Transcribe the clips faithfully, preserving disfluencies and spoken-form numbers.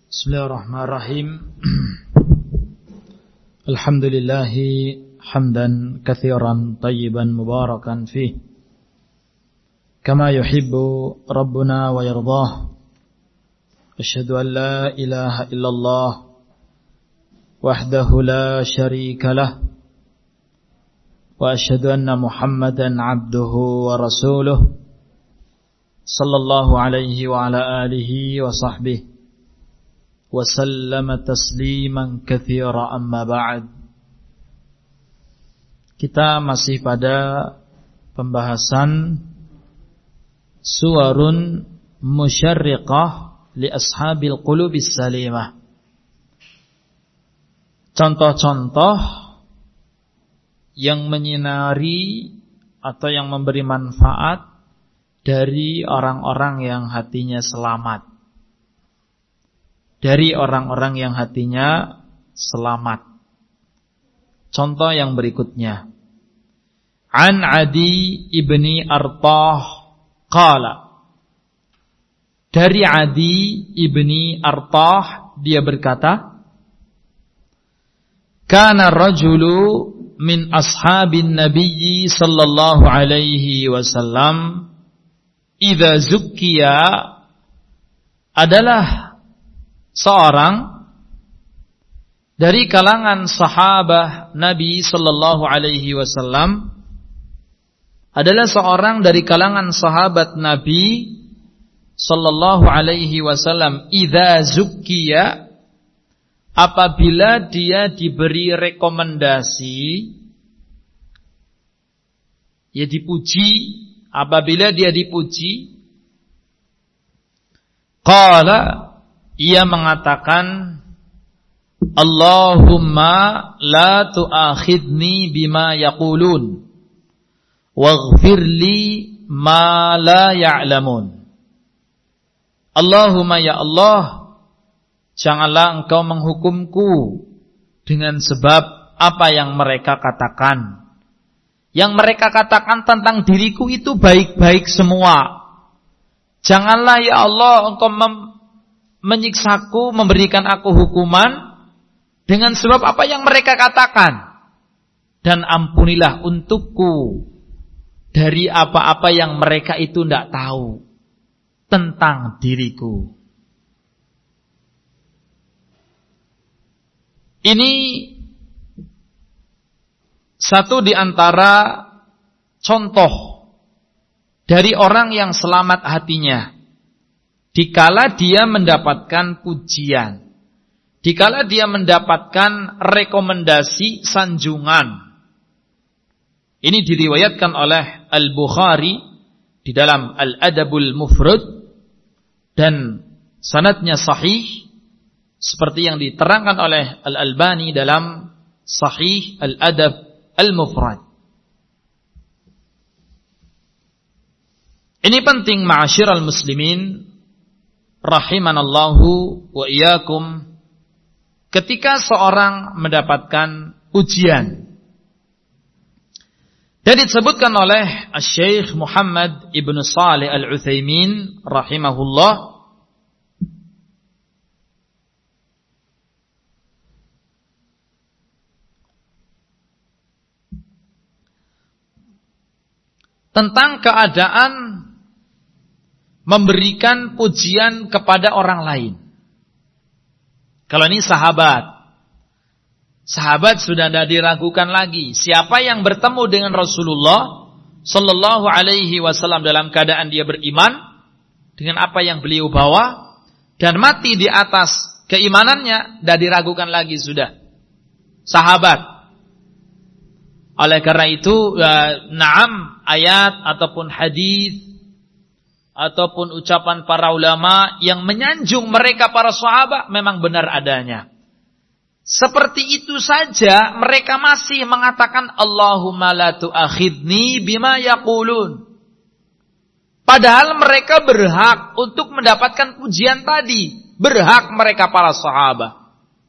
Bismillahirrahmanirrahim. Alhamdulillah hamdan katsiran tayyiban mubarakan fih kama yuhibbu rabbuna wa yardah. Asyhadu an la ilaha illallah wahdahu la syarika lah wa asyhadu anna Muhammadan abduhu wa rasuluh sallallahu alaihi wa ala alihi wa sahbihi wa sallama tasliman katsira, amma ba'd. Kita masih pada pembahasan suwarun musyarriqah li ashabil qulubis salimah. Contoh-contoh yang menyinari atau yang memberi manfaat dari orang-orang yang hatinya selamat. Dari orang-orang yang hatinya selamat. Contoh yang berikutnya. An Adi ibni Artah qala. Dari Adi ibni Artah dia berkata, Kana rajulu min ashabin nabiyyi sallallahu alaihi wasallam idza zukkiya, adalah seorang dari kalangan sahabat Nabi sallallahu alaihi wasallam, adalah seorang dari kalangan sahabat Nabi sallallahu alaihi wasallam idza zukkiya, apabila dia diberi rekomendasi, ya dipuji, apabila dia dipuji, qala, ia mengatakan, Allahumma la tu'akhidni bima yaqulun waghfirli ma la ya'lamun. Allahumma ya Allah, janganlah engkau menghukumku dengan sebab apa yang mereka katakan. Yang mereka katakan tentang diriku itu baik-baik semua. Janganlah ya Allah engkau mem- menyiksaku, memberikan aku hukuman dengan sebab apa yang mereka katakan. Dan ampunilah untukku dari apa-apa yang mereka itu tidak tahu tentang diriku. Ini satu di antara contoh dari orang yang selamat hatinya. Dikala dia mendapatkan pujian, dikala dia mendapatkan rekomendasi, sanjungan. Ini diriwayatkan oleh Al-Bukhari di dalam Al-Adabul Mufrad dan sanadnya sahih, seperti yang diterangkan oleh Al-Albani dalam Sahih Al-Adab Al-Mufrad. Ini penting, ma'asyiral muslimin rahimanallahu wa iyyakum, ketika seorang mendapatkan ujian. Dan disebutkan oleh Syekh Muhammad Ibn Shalih Al-Utsaimin rahimahullah, tentang keadaan memberikan pujian kepada orang lain. Kalau ini sahabat, sahabat sudah tidak diragukan lagi. Siapa yang bertemu dengan Rasulullah sallallahu alaihi wasallam dalam keadaan dia beriman dengan apa yang beliau bawa dan mati di atas keimanannya, tidak diragukan lagi sudah. Sahabat. Oleh karena itu, na'am, ayat ataupun hadis ataupun ucapan para ulama yang menyanjung mereka para sahabat memang benar adanya. Seperti itu saja mereka masih mengatakan Allahumma la tu'akhidni bima yaqulun. Padahal mereka berhak untuk mendapatkan pujian tadi. Berhak mereka para sahabat.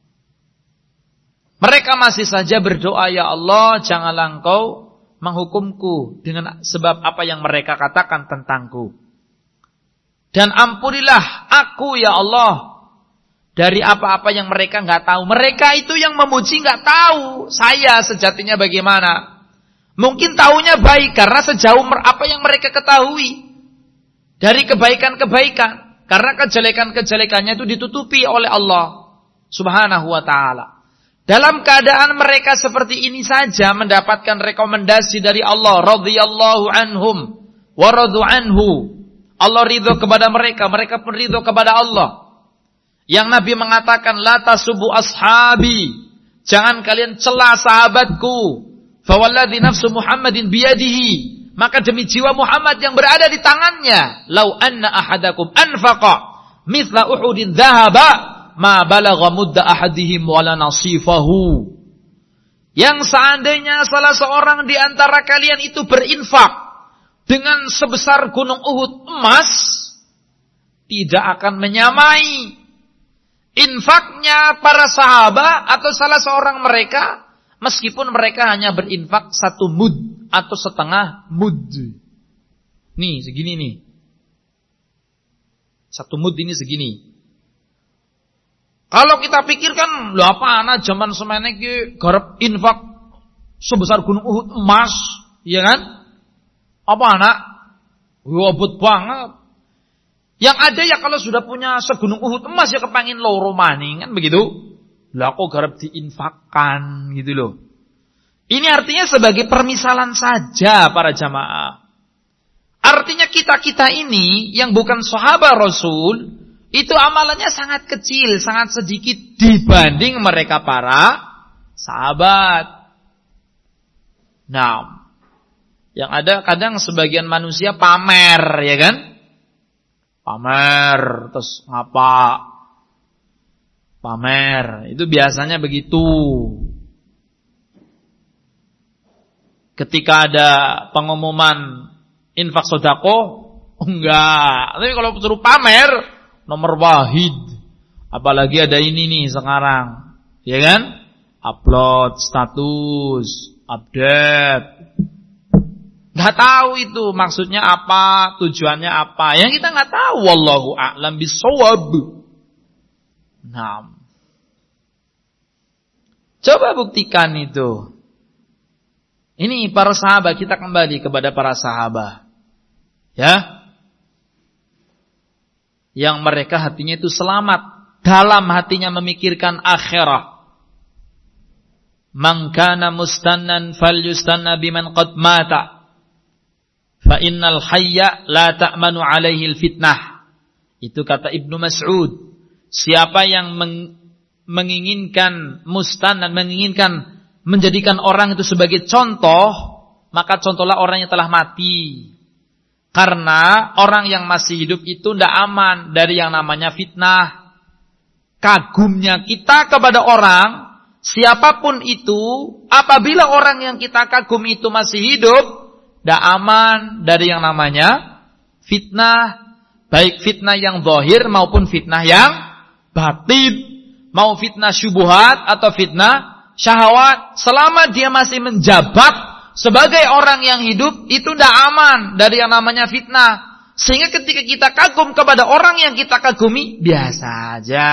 Mereka masih saja berdoa, ya Allah, janganlah engkau menghukumku dengan sebab apa yang mereka katakan tentangku. Dan ampunilah aku ya Allah dari apa-apa yang mereka nggak tahu. Mereka itu yang memuji nggak tahu saya sejatinya bagaimana. Mungkin taunya baik karena sejauh apa yang mereka ketahui dari kebaikan-kebaikan. Karena kejelekan-kejelekannya itu ditutupi oleh Allah Subhanahu wa ta'ala. Dalam keadaan mereka seperti ini saja mendapatkan rekomendasi dari Allah, radhiyallahu anhum wa radu anhu. Allah ridho kepada mereka, mereka pun ridho kepada Allah. Yang Nabi mengatakan, la tasubu ashabi, jangan kalian cela sahabatku. Fa walladzi nafsu Muhammadin biyadihi, maka demi jiwa Muhammad yang berada di tangannya, lau anna ahadakum anfaqa mithla uhudin dhahaba ma balagha mudda ahadihim wala nasifahu. Yang seandainya salah seorang di antara kalian itu berinfak dengan sebesar gunung Uhud emas, tidak akan menyamai infaknya para sahabat atau salah seorang mereka, meskipun mereka hanya berinfak satu mud atau setengah mud. Nih, segini nih. Satu mud ini segini. Kalau kita pikirkan, lho apa anak zaman semene iki garap infak sebesar gunung Uhud emas, iya kan? Apa anak? Wabut banget. Yang ada ya kalau sudah punya segunung Uhud emas ya kepangin loro maning kan begitu. Lah kok garap diinfakkan gitu loh. Ini artinya sebagai permisalan saja para jamaah. Artinya kita-kita ini yang bukan sahabat Rasul, itu amalannya sangat kecil, sangat sedikit dibanding mereka para sahabat. Nah, yang ada kadang sebagian manusia pamer, ya kan? Pamer, terus ngapa? Pamer, itu biasanya begitu. Ketika ada pengumuman infak sedekah, enggak. Tapi kalau suruh pamer, nomor wahid. Apalagi ada ini nih sekarang, ya kan? Upload status, update. Enggak tahu itu maksudnya apa, tujuannya apa. Yang kita enggak tahu, wallahu a'lam bishawab. Nah, coba buktikan itu. Ini para sahabat, kita kembali kepada para sahabat. Ya. Yang mereka hatinya itu selamat. Dalam hatinya memikirkan akhirat. Man kana mustannan falyustanna biman qad mata. Fa innal hayya la ta'manu alaihi al-fitnah. Itu kata Ibnu Mas'ud. Siapa yang meng, menginginkan mustan dan menginginkan menjadikan orang itu sebagai contoh, maka contohlah orang yang telah mati. Karena orang yang masih hidup itu tidak aman dari yang namanya fitnah. Kagumnya kita kepada orang, siapapun itu, apabila orang yang kita kagum itu masih hidup, tidak aman dari yang namanya fitnah. Baik fitnah yang zahir maupun fitnah yang batin, mau fitnah syubhat atau fitnah syahwat, selama dia masih menjabat sebagai orang yang hidup, itu tidak aman dari yang namanya fitnah. Sehingga ketika kita kagum kepada orang yang kita kagumi, biasa aja.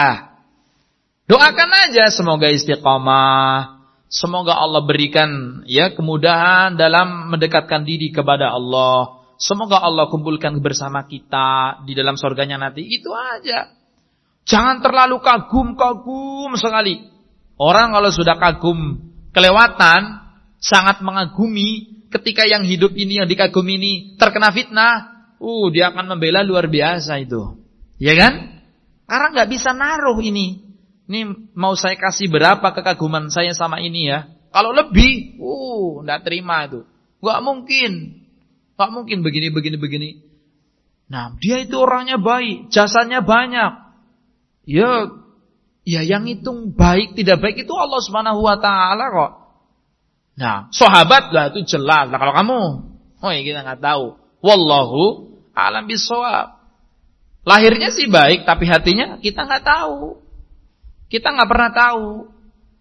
Doakan aja semoga istiqamah, semoga Allah berikan ya kemudahan dalam mendekatkan diri kepada Allah. Semoga Allah kumpulkan bersama kita di dalam surganya nanti. Itu aja. Jangan terlalu kagum-kagum sekali. Orang kalau sudah kagum kelewatan, sangat mengagumi, ketika yang hidup ini, yang dikagumi ini terkena fitnah, uh, dia akan membela luar biasa itu. Ya kan? Karena nggak bisa naruh ini. Ini mau saya kasih berapa kekaguman saya sama ini ya. Kalau lebih, uh, nggak terima itu. Nggak mungkin. Nggak mungkin begini, begini, begini. Nah, dia itu orangnya baik, jasanya banyak. Ya, ya yang hitung baik tidak baik itu Allah Subhanahu wa taala kok. Nah, sahabat lah itu jelas. Nah, kalau kamu, oh ya kita nggak tahu. Wallahu a'lam bishawab. Lahirnya sih baik, tapi hatinya kita nggak tahu. Kita nggak pernah tahu.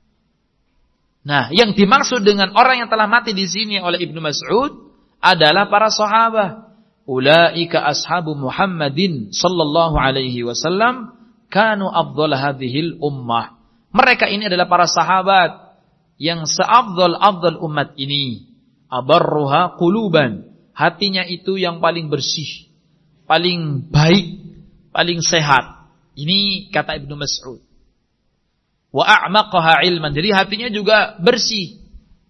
Nah, yang dimaksud dengan orang yang telah mati di sini oleh Ibnu Mas'ud adalah para sahabat. Ulaika ashabu Muhammadin sallallahu alaihi wasallam. kanu afdhal hadhil ummah. Mereka ini adalah para sahabat yang seafdal-afdal umat ini. Abarruha quluban, hatinya itu yang paling bersih, paling baik, paling sehat. Ini kata Ibnu Mas'ud. Wa a'maqaha ilman, jadi hatinya juga bersih.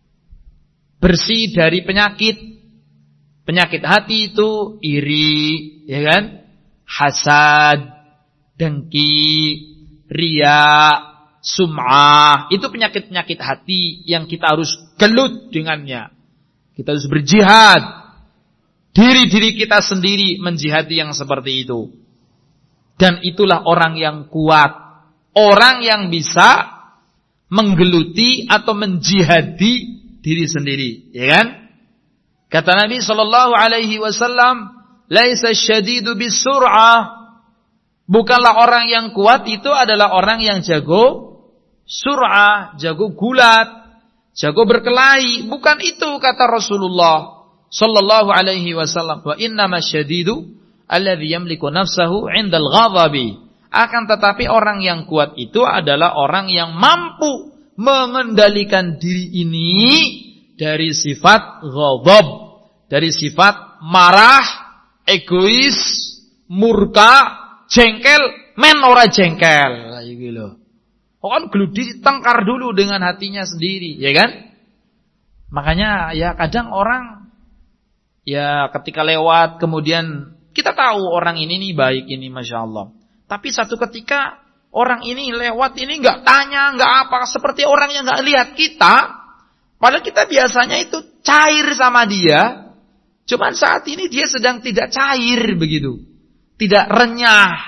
Bersih dari penyakit. Penyakit hati itu iri, ya kan? Hasad, dengki, riya, sum'ah. Itu penyakit-penyakit hati yang kita harus gelut dengannya. Kita harus berjihad. Diri-diri kita sendiri menjihadi yang seperti itu. Dan itulah orang yang kuat. Orang yang bisa menggeluti atau menjihadi diri sendiri, ya kan? Kata Nabi sallallahu alaihi wasallam, "Laisa syadidu bisur'ah." Bukanlah orang yang kuat itu adalah orang yang jago sur'ah, jago gulat, jago berkelahi. Bukan itu kata Rasulullah sallallahu alaihi wasallam. Wa innama syadidu alladhi yamliku nafsahu 'indal ghadabi. Akan tetapi orang yang kuat itu adalah orang yang mampu mengendalikan diri ini dari sifat ghadab, dari sifat marah, egois, murka, jengkel, men ora jengkel. Iki lho. Oh kan gludi tengkar dulu dengan hatinya sendiri, ya kan? Makanya ya kadang orang ya ketika lewat kemudian kita tahu orang ini nih baik ini Masya Allah. Tapi satu ketika orang ini lewat ini nggak tanya, nggak apa, seperti orang yang nggak lihat kita. Padahal kita biasanya itu cair sama dia. Cuman saat ini dia sedang tidak cair begitu, tidak renyah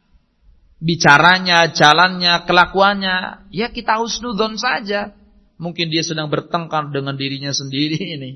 bicaranya, jalannya, kelakuannya. Ya kita husnudzon saja. Mungkin dia sedang bertengkar dengan dirinya sendiri ini.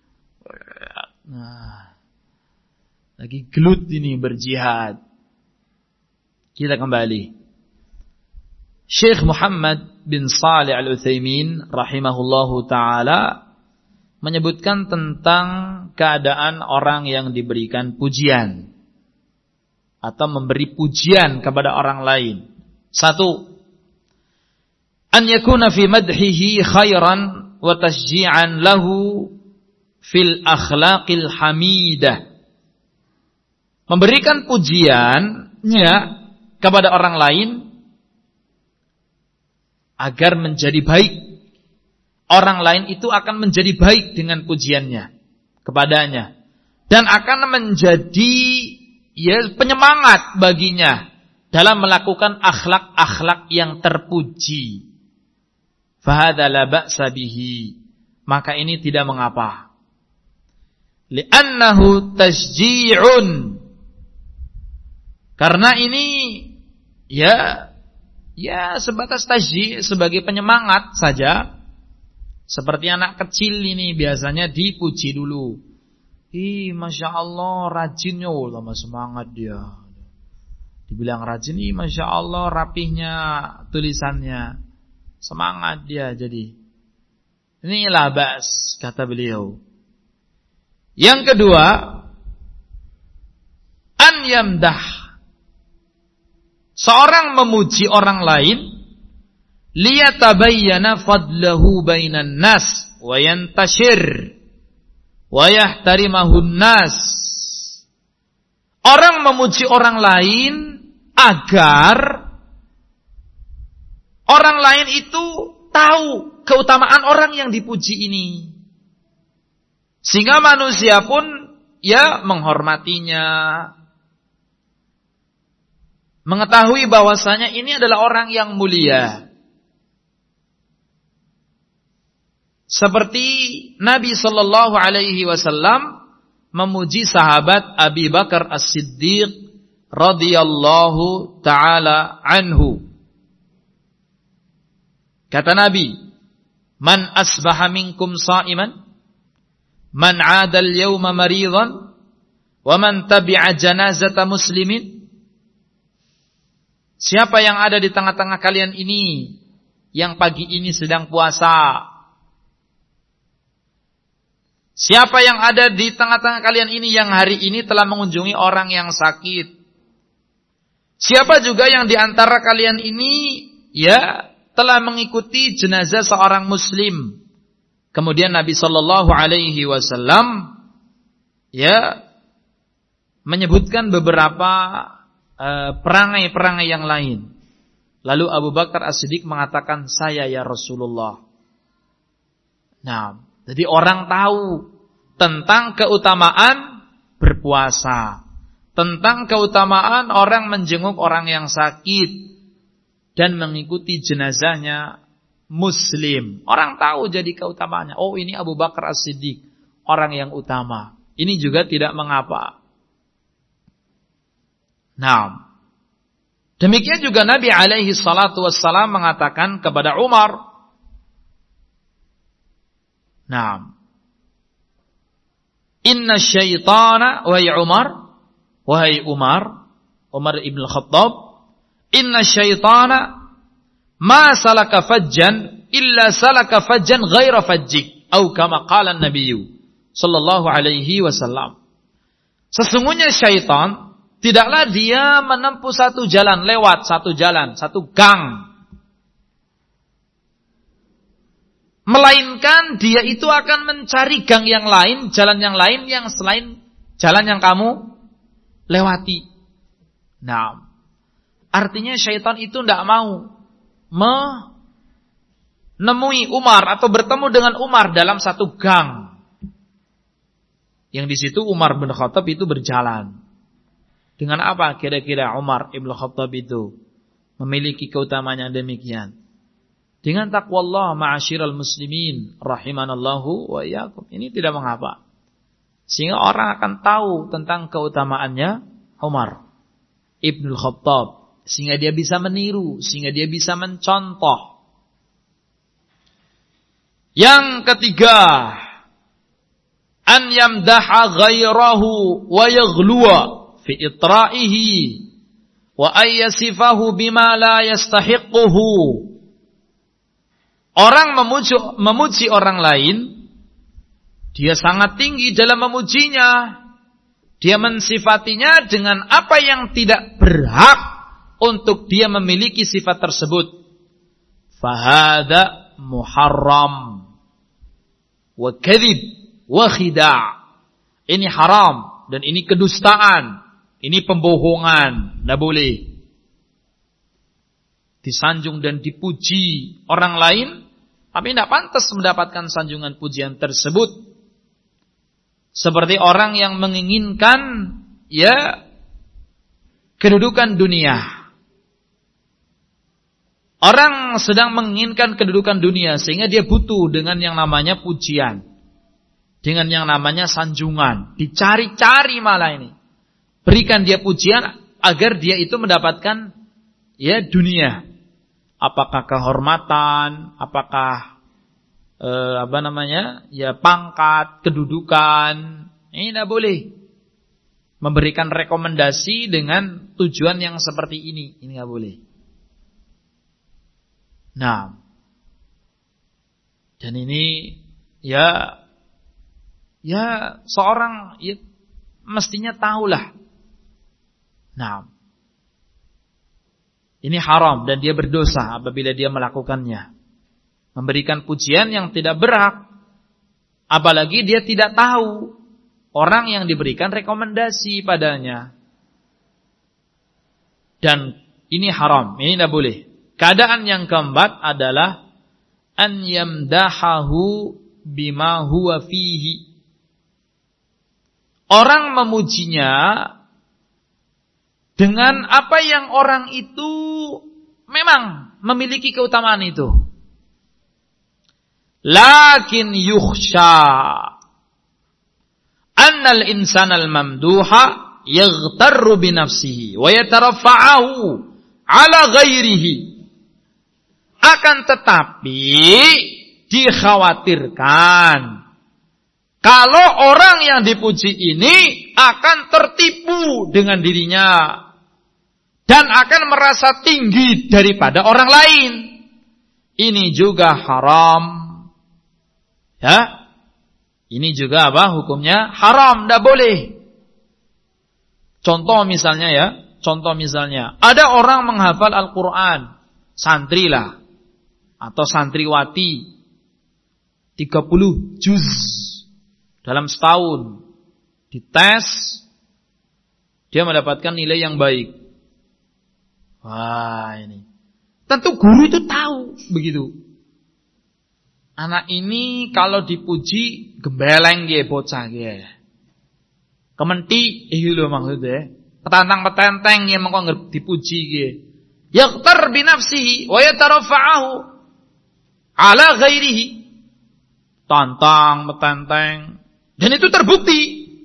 Nah, lagi gelut ini berjihad. Kita kembali. Syekh Muhammad bin Shalih Al-Utsaimin rahimahullahu taala menyebutkan tentang keadaan orang yang diberikan pujian atau memberi pujian kepada orang lain. Satu, an yakuna fi madhihi khairan wa tashji'an lahu fil akhlaqil hamidah. Memberikan pujiannya kepada orang lain agar menjadi baik. Orang lain itu akan menjadi baik dengan pujiannya kepadanya dan akan menjadi ya penyemangat baginya dalam melakukan akhlak-akhlak yang terpuji. Fahadza la ba'sa bihi, maka ini tidak mengapa. Li'annahu tashji'un, karena ini ya ya sebatas tajji', sebagai penyemangat saja. Seperti anak kecil ini biasanya dipuji dulu. Ih, Masya Allah rajinnya, lama semangat dia. Dibilang rajin, ih Masya Allah rapihnya tulisannya. Semangat dia jadi. Inilah bas, kata beliau. Yang kedua, an yamdah. Seorang memuji orang lain, liyatabayyana fadlahu bainan nas wa yantashir wa yahtarimahun nas. Orang memuji orang lain agar orang lain itu tahu keutamaan orang yang dipuji ini, sehingga manusia pun ya menghormatinya, mengetahui bahwasanya ini adalah orang yang mulia. Seperti Nabi sallallahu alaihi wasallam memuji sahabat Abi Bakar As-Siddiq radhiyallahu taala anhu. Kata Nabi, "Man asbaha minkum sha'iman, man 'ada al-yawma maridan, wa man tabi'a janazata muslimin." Siapa yang ada di tengah-tengah kalian ini yang pagi ini sedang puasa? Siapa yang ada di tengah-tengah kalian ini yang hari ini telah mengunjungi orang yang sakit? Siapa juga yang di antara kalian ini ya telah mengikuti jenazah seorang muslim. Kemudian Nabi sallallahu alaihi wasallam ya menyebutkan beberapa uh, perangai-perangai yang lain. Lalu Abu Bakar As-Siddiq mengatakan, "Saya ya Rasulullah." Nah, jadi orang tahu tentang keutamaan berpuasa, tentang keutamaan orang menjenguk orang yang sakit dan mengikuti jenazahnya muslim. Orang tahu jadi keutamaannya. Oh, ini Abu Bakar As-Siddiq, orang yang utama. Ini juga tidak mengapa. Nah, demikian juga Nabi alaihi salatu wassalam mengatakan kepada Umar. Nah, inna syaitana, wahai Umar, wahai Umar, Umar ibn Khattab, inna syaitana ma salaka fajjan illa salaka fajjan ghaira fajjik, atau kama qala an-nabiy sallallahu alaihi wasallam. Sesungguhnya syaitan tidaklah dia menempuh satu jalan, lewat satu jalan, satu gang, melainkan dia itu akan mencari gang yang lain, jalan yang lain yang selain jalan yang kamu lewati. Nah, artinya syaitan itu tidak mau menemui Umar atau bertemu dengan Umar dalam satu gang. Yang di situ Umar bin Khattab itu berjalan. Dengan apa kira-kira Umar ibn Khattab itu memiliki keutamaan yang demikian? Dengan taqwallah ma'asyiral muslimin rahimanallahu wa iyyakum. Ini tidak mengapa. Sehingga orang akan tahu tentang keutamaannya Umar ibn Khattab. Sehingga dia bisa meniru, sehingga dia bisa mencontoh. Yang ketiga, an yamdaha ghairahu wa yaghluwa fi itra'ihi wa ayyasifahu bima la yastahiquhu. Orang memuji, memuji orang lain, dia sangat tinggi dalam memujinya. Dia mensifatinya dengan apa yang tidak berhak untuk dia memiliki sifat tersebut. Fahada muharram wa kadhib wa khida'. Ini haram dan ini kedustaan, ini pembohongan, tidak boleh. Disanjung dan dipuji orang lain, tapi tidak pantas mendapatkan sanjungan pujian tersebut. Seperti orang yang menginginkan ya kedudukan dunia. Orang sedang menginginkan kedudukan dunia sehingga dia butuh dengan yang namanya pujian, dengan yang namanya sanjungan. Dicari-cari malah ini. Berikan dia pujian agar dia itu mendapatkan ya dunia. Apakah kehormatan, apakah eh, apa namanya? Ya pangkat, kedudukan. Ini tidak boleh. Memberikan rekomendasi dengan tujuan yang seperti ini, ini tidak boleh. Nah, dan ini ya, ya seorang ya, mestinya tahulah. Nah, ini haram dan dia berdosa apabila dia melakukannya. Memberikan pujian yang tidak berhak, apalagi dia tidak tahu orang yang diberikan rekomendasi padanya. Dan ini haram, ini tidak boleh. Keadaan yang keempat adalah an yamdahahu bima huwa fihi. Orang memujinya dengan apa yang orang itu memang memiliki keutamaan itu. Lakin yukhsha annal insanal mamduha yaghtarru bi nafsihi wa yatarafa'ahu ala ghairihi. Akan tetapi dikhawatirkan kalau orang yang dipuji ini akan tertipu dengan dirinya dan akan merasa tinggi daripada orang lain. Ini juga haram. Ya. Ini juga apa hukumnya? Haram, tidak boleh. Contoh misalnya ya, contoh misalnya, ada orang menghafal Al-Quran, santri lah, atau santriwati, tiga puluh juz dalam setahun, dites, dia mendapatkan nilai yang baik. Wah ini, tentu guru itu tahu begitu. Anak ini kalau dipuji gembeleng dia bocah dia. Kementi iki lho maksudnya. Petantang-petenteng yang mengko dipuji dia. Yaqtar bi nafsihi wa yatarafa'ahu ala ghairihi. Tantang, petenteng, dan itu terbukti.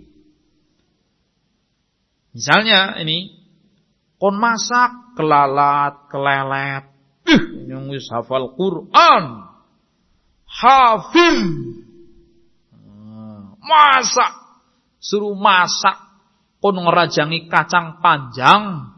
Misalnya ini kon masak kelalat, kelelet. Ih, yang wis hafal Quran. Hafil. Masak. Suruh masak. Kon ngerajangi kacang panjang.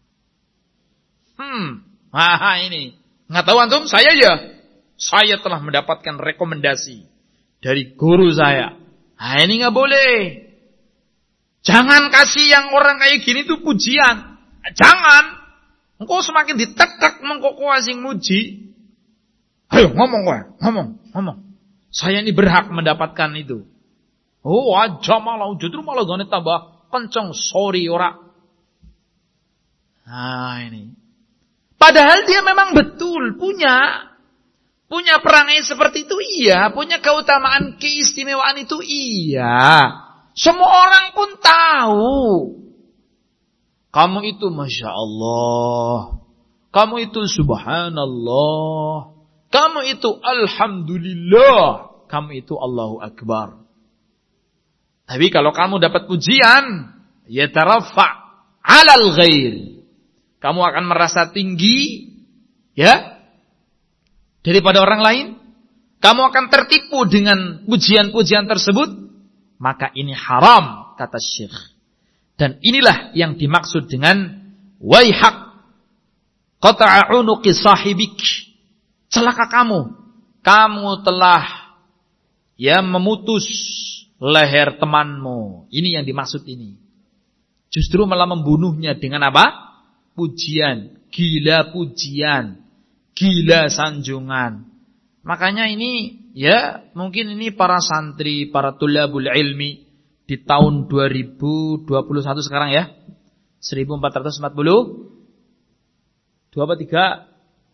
Hmm. Nah ini. Nggak tahu antum? Saya ya. Saya telah mendapatkan rekomendasi dari guru saya. Nah ini nggak boleh. Jangan kasih yang orang kayak gini tuh pujian. Jangan. Engkau semakin ditekak mengkoko asing muji. Ayo ngomong gue, ngomong, ngomong. Saya ini berhak mendapatkan itu. Oh aja malah, justru malah gane tambah kenceng, sorry ora. Nah ini. Padahal dia memang betul punya. Punya perangai seperti itu iya. Punya keutamaan, keistimewaan itu iya. Semua orang pun tahu. Kamu itu Masya Allah. Kamu itu Subhanallah. Kamu itu Alhamdulillah. Kamu itu Allahu Akbar. Tapi kalau kamu dapat pujian, yatarafa' alal ghair. Kamu akan merasa tinggi, ya, daripada orang lain. Kamu akan tertipu dengan pujian-pujian tersebut. Maka ini haram, kata Syekh. Dan inilah yang dimaksud dengan waihak qata'a unuqi sahibik. Celaka kamu. Kamu telah ya memutus leher temanmu. Ini yang dimaksud ini. Justru malah membunuhnya dengan apa? Pujian. Gila pujian. Gila sanjungan. Makanya ini ya mungkin ini para santri, para tulabul ilmi di tahun dua ribu dua puluh satu sekarang ya. seribu empat ratus empat puluh dua apa tiga?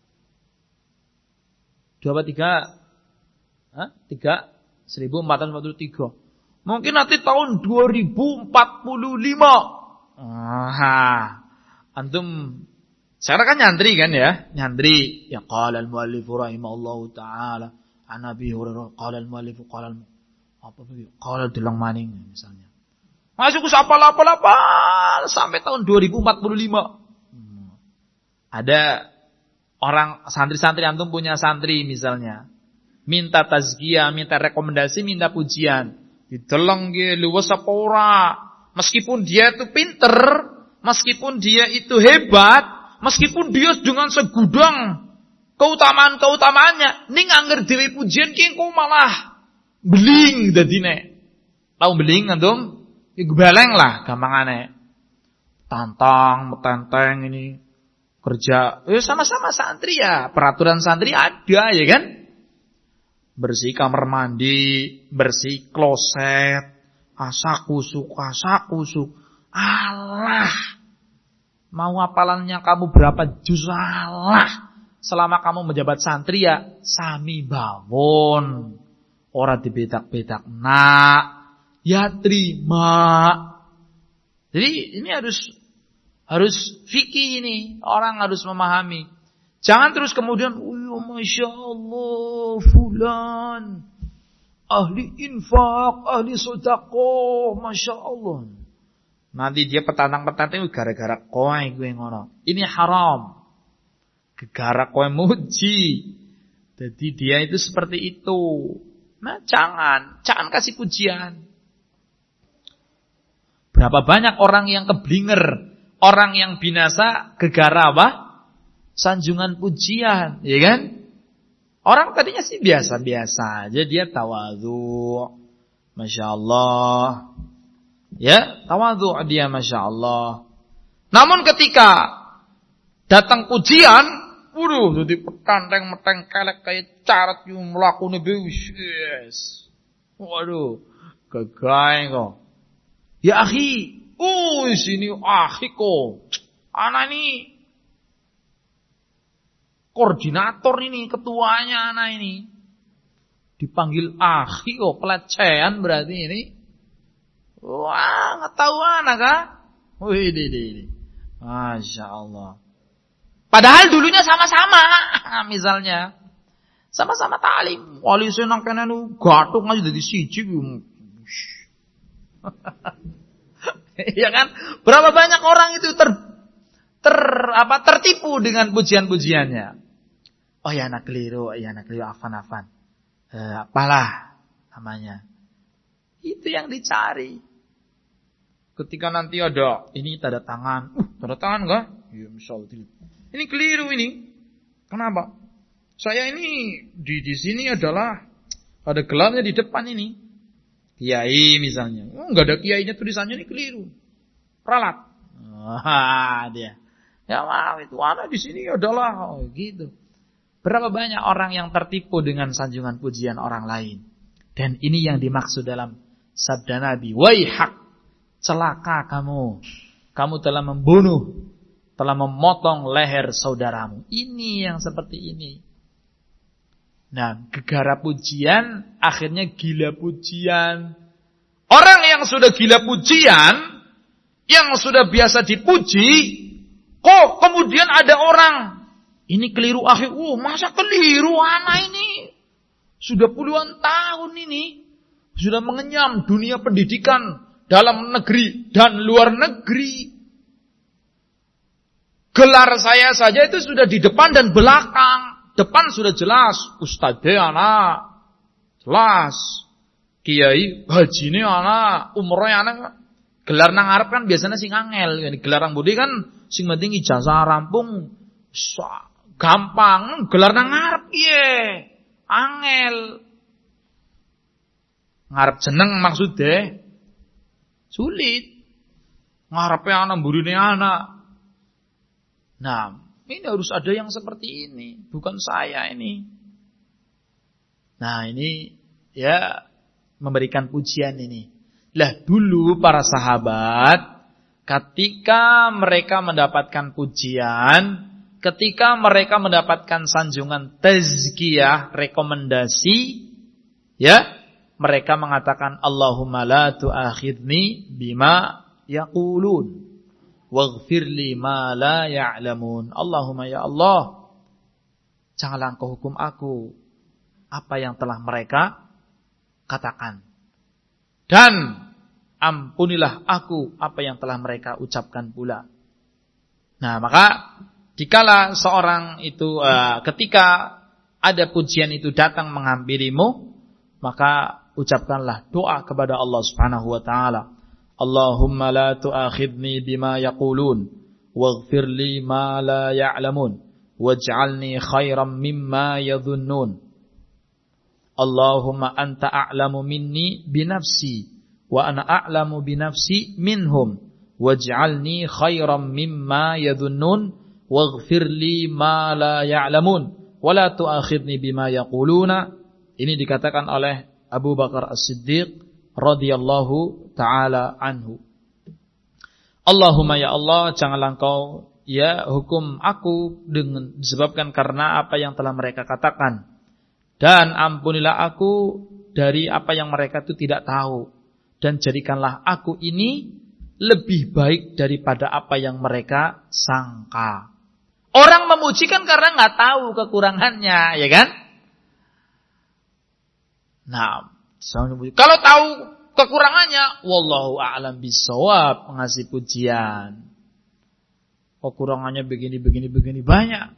Dua apa tiga? Hah? Tiga? seribu empat ratus empat puluh tiga. Mungkin nanti tahun dua ribu empat puluh lima. Ah, antum sekarang kan nyantri kan ya? Nyantri. Ya qala al-muallif rahimahullahu ta'ala an Abi Hurairah qala al-muallif qala apa begitu? Qala delang maning misalnya. Masuk ke apal-apal sampai tahun dua ribu empat puluh lima. Hmm. Ada orang santri-santri antum punya santri misalnya. Minta tazkiyah, minta rekomendasi, minta pujian. Dideleng ge luwes apa ora. Meskipun dia itu pinter, meskipun dia itu hebat, meskipun dia dengan segudang keutamaan-keutamaannya, ning angger dhewe pujian ki engko malah beling dadine. Tahu beling antum? Iku beleng lah gampangane. Tantang, metenteng ini kerja, ya sama-sama santri ya. Peraturan santri ada ya kan? Bersih kamar mandi, bersih kloset, asak kusuk, asak kusuk. Allah. Mau hafalannya kamu berapa juz Allah. Selama kamu menjabat santri ya sami bangun. Ora dibedak-bedak nak. Ya terima. Jadi ini harus harus fikih ini. Orang harus memahami. Jangan terus kemudian, oh, Masya Allah, fulan. Ahli infak, ahli sedekah, Masya Allah. Nanti dia petantang-petantang gara-gara kowe gue ngono. Ini haram. Gara-gara kowe muji. Jadi dia itu seperti itu. Nah jangan. Jangan kasih pujian. Berapa banyak orang yang keblinger. Orang yang binasa gegara apa? Sanjungan pujian, ya kan? Orang tadinya sih biasa-biasa aja, dia tawadhu, Masya Allah. Ya, tawadhu dia Masya Allah. Namun ketika datang pujian, waduh, jadi petanteng meteng kelek kayak carat yang melakukan bewis. Yes. Waduh, gagai kok. Ya akhi, oh sini akhi kok. Anak ini koordinator ini, ketuanya anak ini. Dipanggil akhi kok, pelecehan berarti ini. Wah, ngetahuan kah? Wih, ini, ini. Masya Allah. Padahal dulunya sama-sama, misalnya. Sama-sama talim. Wali senang kena nu gatung aja dari siji. Ya kan? Berapa banyak orang itu ter, ter apa tertipu dengan pujian-pujiannya. Oh ya anak keliru, oh ya anak keliru, afan-afan. Eh, apalah namanya. Itu yang dicari. Ketika nanti ada ini tanda tangan, uh, tanda tangan enggak? Ya misalnya ini keliru ini. Kenapa? Saya ini di di sini adalah ada gelarnya di depan ini. Kiai misalnya. Oh, enggak ada kiainya, tulisannya ini keliru. Ralat. Wah, dia. Ya maaf itu ada di sini adalah oh, gitu. Berapa banyak orang yang tertipu dengan sanjungan pujian orang lain. Dan ini yang dimaksud dalam sabda Nabi. Waihak, celaka kamu. Kamu telah membunuh, telah memotong leher saudaramu. Ini yang seperti ini. Nah, gegara pujian, akhirnya gila pujian. Orang yang sudah gila pujian, yang sudah biasa dipuji, kok kemudian ada orang, ini keliru akhir, oh masa keliru anak ini? Sudah puluhan tahun ini, sudah mengenyam dunia pendidikan dalam negeri dan luar negeri. Gelar saya saja itu sudah di depan dan belakang. Depan sudah jelas, ustadz anak, jelas. Kiai hajine anak, umrohnya anak. Gelar nang arep kan biasanya sing angel, gelar nang budi kan sing penting ijazah rampung, gampang. Gelar nang arep piye? Angel. Ngarep jeneng maksudnya sulit. Ngarepe anak mburine anak. Nah, ini harus ada yang seperti ini, bukan saya ini. Nah, ini ya memberikan pujian ini. Lah dulu para sahabat ketika mereka mendapatkan pujian, ketika mereka mendapatkan sanjungan tazkiyah, rekomendasi, ya, mereka mengatakan Allahumma la tu'akhidni bima yaqulun waghfirli ma la ya'lamun. Allahumma ya Allah, janganlah Engkau hukum aku apa yang telah mereka katakan, dan ampunilah aku apa yang telah mereka ucapkan pula. Nah, maka dikala seorang itu uh, ketika ada pujian itu datang menghampirimu, maka ucapkanlah doa kepada Allah Subhanahu wa taala. Allahumma la tu'akhidni bima yaqulun waghfir li ma la ya'lamun waj'alni khairan mimma yadhunnun. Allahumma anta a'lamu minni binafsi wa ana a'lamu binafsi minhum waj'alni khairan mimma yadhunnun waghfir li ma la ya'lamun wa la tu'akhidni bima yaquluna. Ini dikatakan oleh Abu Bakar As-Siddiq radhiyallahu taala anhu. Allahumma ya Allah, janganlah Engkau ya hukum aku dengan disebabkan karena apa yang telah mereka katakan, dan ampunilah aku dari apa yang mereka itu tidak tahu, dan jadikanlah aku ini lebih baik daripada apa yang mereka sangka. Orang memuji kan karena nggak tahu kekurangannya, ya kan? Nah, kalau tahu kekurangannya, wallahu a'lam bissawab, mengasih pujian. Kekurangannya begini, begini, begini, banyak.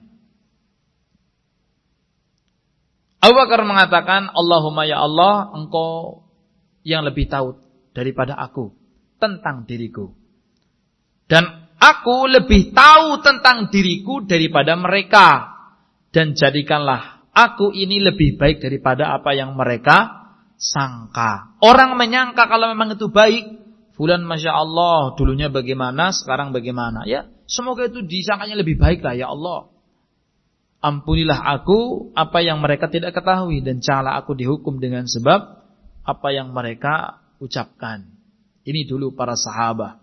Abu Bakar mengatakan, Allahumma ya Allah, Engkau yang lebih tahu daripada aku tentang diriku. Dan aku lebih tahu tentang diriku daripada mereka. Dan jadikanlah aku ini lebih baik daripada apa yang mereka sangka. Orang menyangka kalau memang itu baik, fulan Masya Allah, dulunya bagaimana, sekarang bagaimana. Ya, semoga itu disangkanya lebih baik lah ya Allah. Ampunilah aku apa yang mereka tidak ketahui, dan janganlah aku dihukum dengan sebab apa yang mereka ucapkan. Ini dulu para sahabat.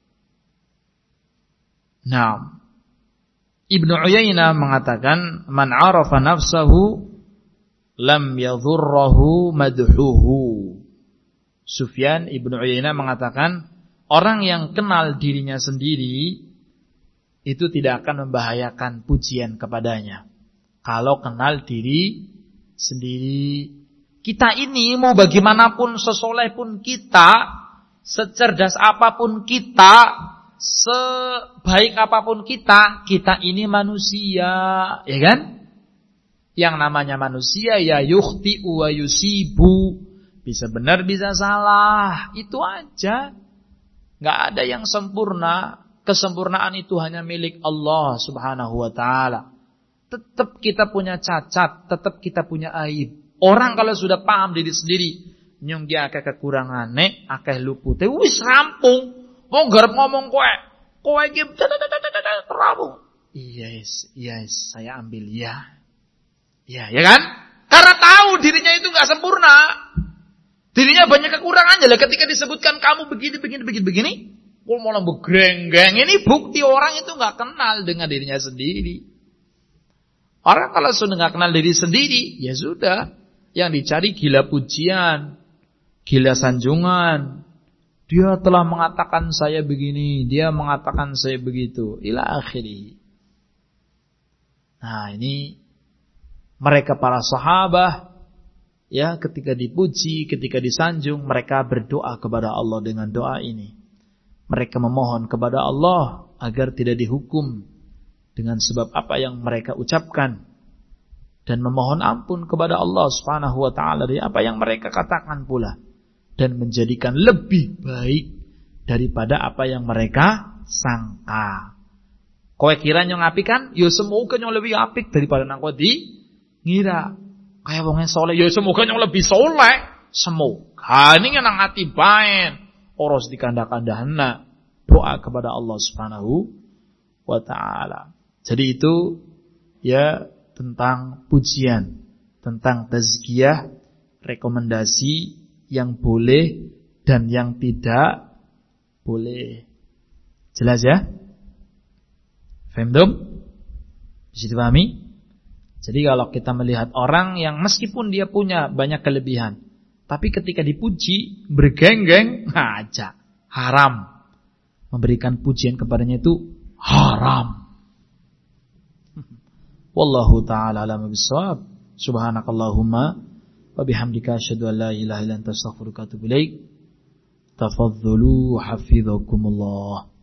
Nah, Ibnu Uyainah mengatakan, man arafa nafsahu lam yadhurruhu madhuhu. Sufyan Ibnu Uyainah mengatakan, orang yang kenal dirinya sendiri itu tidak akan membahayakan pujian kepadanya. Kalau kenal diri sendiri, kita ini mau bagaimanapun, sesoleh pun kita, secerdas apapun kita, sebaik apapun kita, kita ini manusia, ya kan? Yang namanya manusia ya yukhti'u wa yusibu, bisa benar bisa salah, itu aja. Enggak ada yang sempurna. Kesempurnaan itu hanya milik Allah Subhanahu wa taala. Tetap kita punya cacat, tetap kita punya aib. Orang kalau sudah paham diri sendiri, nyung dia akeh kekurangane, akeh lupute, wis rampung. Wong garep ngomong kowe, kowe iki rampung. Yes, yes, saya ambil ya. Ya, ya kan? Karena tahu dirinya itu enggak sempurna. Dirinya banyak kekurangannya lah, ketika disebutkan kamu begini begini begini begini, kok malah begrenggeng. Ini bukti orang itu enggak kenal dengan dirinya sendiri. Orang kalau sudah nggak kenal diri sendiri, ya sudah. Yang dicari gila pujian, gila sanjungan. Dia telah mengatakan saya begini, dia mengatakan saya begitu. Ila akhiri. Nah ini mereka para sahabat, ya ketika dipuji, ketika disanjung, mereka berdoa kepada Allah dengan doa ini. Mereka memohon kepada Allah agar tidak dihukum dengan sebab apa yang mereka ucapkan, dan memohon ampun kepada Allah Subhanahu wa taala dari apa yang mereka katakan pula, dan menjadikan lebih baik daripada apa yang mereka sangka. Kowe kira nyong apik kan? Ya semoga nyong lebih apik daripada nang kowe di ngira. Kayak wong saleh ya semoga nyong lebih saleh. Semoga ini nang ati bae ora dikandha-kandhana. Doa kepada Allah Subhanahu wa taala. Jadi itu ya tentang pujian, tentang tazkiyah, rekomendasi yang boleh dan yang tidak boleh. Jelas ya? Faham dong? Bisa dipahami? Jadi kalau kita melihat orang yang meskipun dia punya banyak kelebihan, tapi ketika dipuji bergenggeng, aja haram. Memberikan pujian kepadanya itu haram. Wallahu ta'ala a'lam bissawab. Subhanakallahumma wa bihamdika asyhadu an la ilaha illa anta astaghfiruka wa atubu ilaik. Tafadhalu hafizakumullah.